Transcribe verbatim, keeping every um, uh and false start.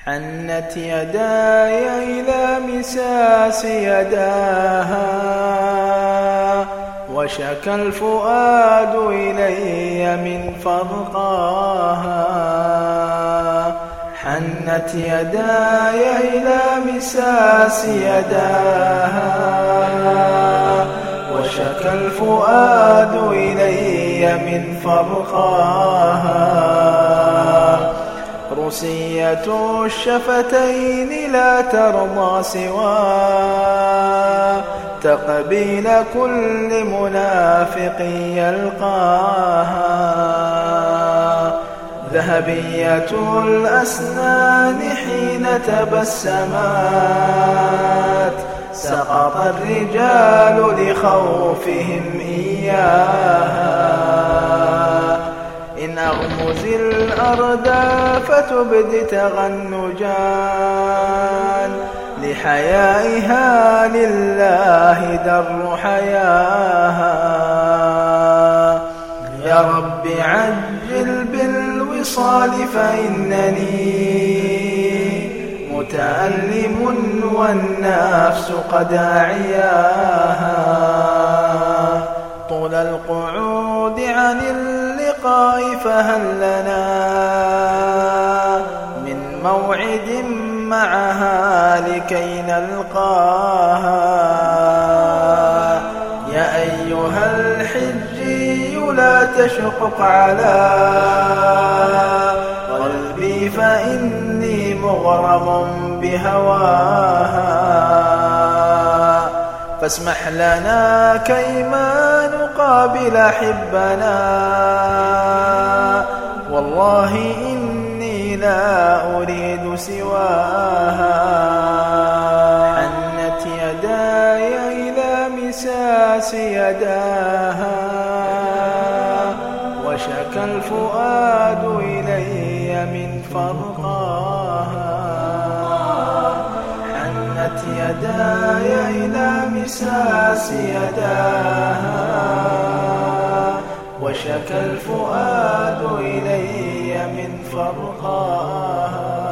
حنت يداي إلى مساس يداها وشكى الفؤاد إلي من فرقاها. حنت يداي إلى مساس يداها وشكى الفؤاد إلي من فرقاها. رسية الشفتين لا ترضى سوى تقبيل كل منافق يلقاها. ذهبية الأسنان حين تبسمت سقط الرجال لخوفهم إياها. إن أغمز الأرض فتبد تغنجا لحيائها لله در حياها. يا رب عجل بالوصال فإنني متألم والنفس قد أعياها. طول القعود عن اللقاء فهل لنا من موعد معها لكي نلقاها. يا أيها الحجي لا تشقق على قلبي فإني مغرم بهواها. فاسمح لنا كيما نقابل حبنا والله إني لا أريد سواها. حنت يداي إلى مساس يداها وشكى الفؤاد إلي من فرقاها. حنت يداي إلى مساس يداها وشكى الفؤاد إلي من فرقاها.